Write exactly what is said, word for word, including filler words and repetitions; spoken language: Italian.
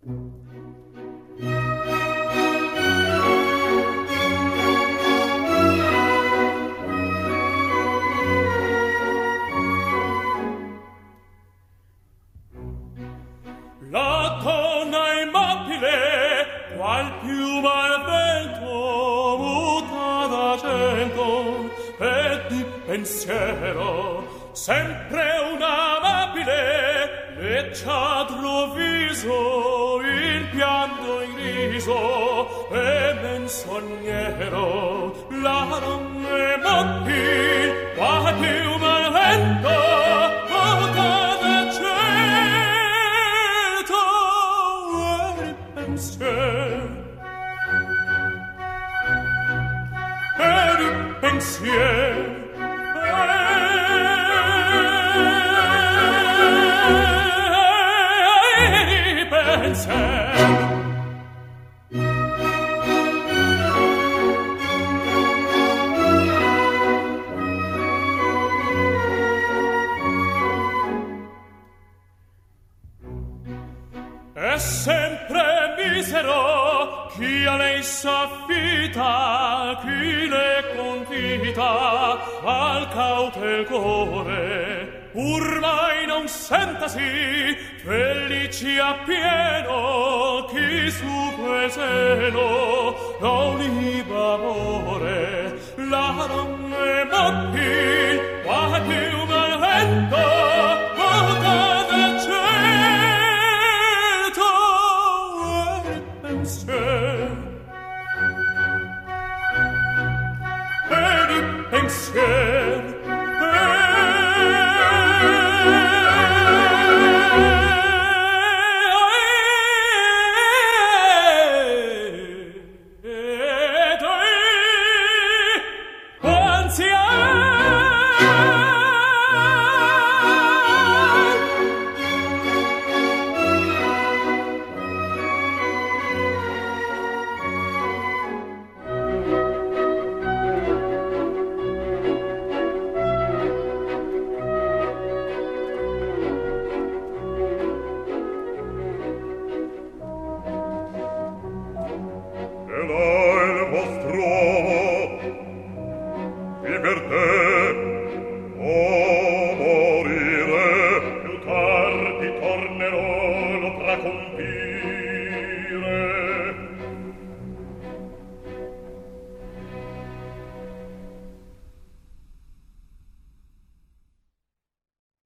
La donna immobile, qual piuma al vento, muta d'argento, e di pensiero, sempre un amabile, leggiadro viso, il pianto in riso, e menzognero, la donna immobile, qual piuma al vento, muta d'argento, e di pensier e di pensier è sempre misero chi a lei s'affida, chi le confida al cautel core, pur mai non sentasi felici appieno chi su quel seno non liba amore la donna è